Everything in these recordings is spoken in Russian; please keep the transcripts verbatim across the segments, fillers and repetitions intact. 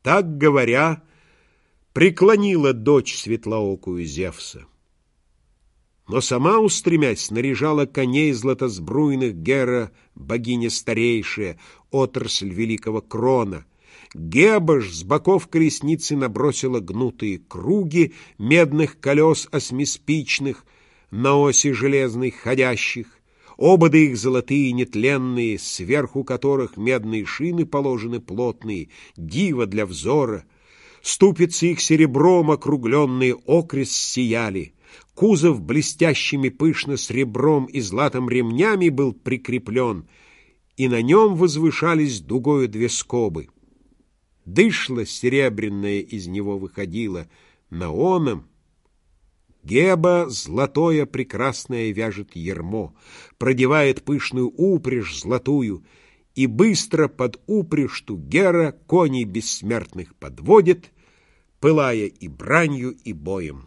Так говоря, преклонила дочь светлоокую Зевса. Но сама, устремясь, наряжала коней златосбруйных Гера, богиня старейшая, отрасль великого Крона. Геба ж с боков колесницы набросила гнутые круги медных колес осьмиспичных, на оси железной ходящих, ободы их золотые нетленные, сверху которых медные шины положены плотные, диво для взора. Ступицы их серебром округленные окрест сияли, кузов блестящими пышно сребром и златом ремнями был прикреплен, и на нем возвышались дугою две скобы. Дышло серебряное из него выходило, на оном Геба золотое прекрасное вяжет ярмо, продевает пышную упряжь золотую, и быстро под упряжь-ту Гера коней бессмертных подводит, пылая и бранью, и боем.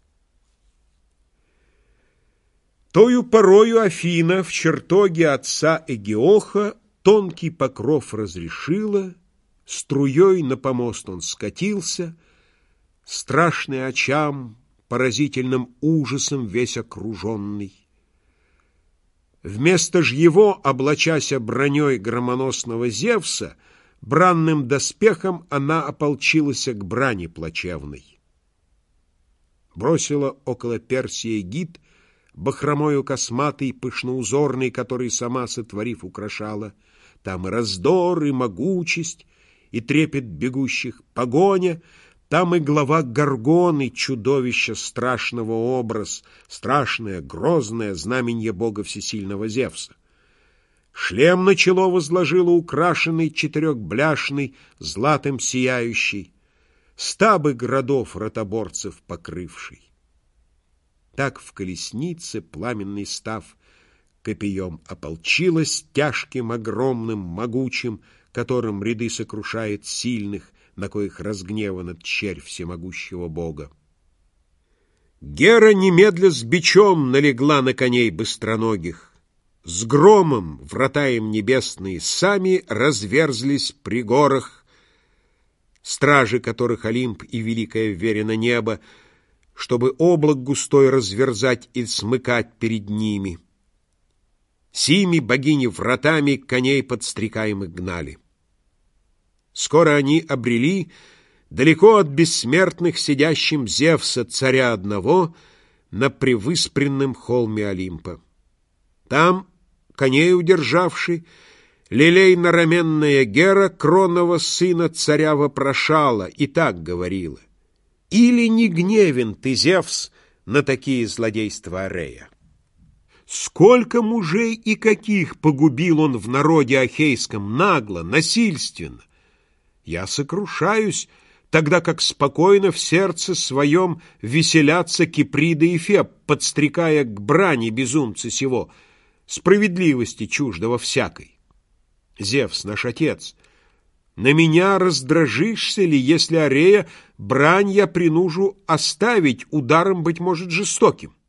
Тою порою Афина в чертоге отца Эгеоха тонкий покров разрешила, струей на помост он скатился, страшный очам, поразительным ужасом весь окруженный. Вместо ж его, облачася броней громоносного Зевса, бранным доспехом она ополчилась к брани плачевной. Бросила около Персии гид, бахромою косматый, пышноузорный, который сама, сотворив, украшала. Там и раздор, и могучесть, и трепет бегущих погоня, там и глава Горгоны, чудовища страшного образ, страшное, грозное знаменье бога всесильного Зевса. Шлем на чело возложила украшенный, четырехбляшный, златым сияющий, стабы городов ротоборцев покрывший. Так в колеснице, пламенный став, копьем ополчилась тяжким, огромным, могучим, которым ряды сокрушает сильных, на коих разгневана червь всемогущего бога. Гера немедля с бичом налегла на коней быстроногих. С громом врата им небесные сами разверзлись при горах, стражи которых Олимп и великое верено небо, чтобы облак густой разверзать и смыкать перед ними. Сими богини вратами коней подстрекаемых гнали. Скоро они обрели далеко от бессмертных сидящим Зевса, царя одного, на превыспренном холме Олимпа. Там, коней удержавши, лилейно-раменная Гера кронного сына царя вопрошала и так говорила: «Или не гневен ты, Зевс, на такие злодейства Арея? Сколько мужей и каких погубил он в народе ахейском нагло, насильственно! Я сокрушаюсь, тогда как спокойно в сердце своем веселятся Киприда и Феб, подстрекая к брани безумца сего, справедливости чуждого всякой. Зевс, наш отец, на меня раздражишься ли, если Арея брань я принужу оставить ударом, быть может, жестоким?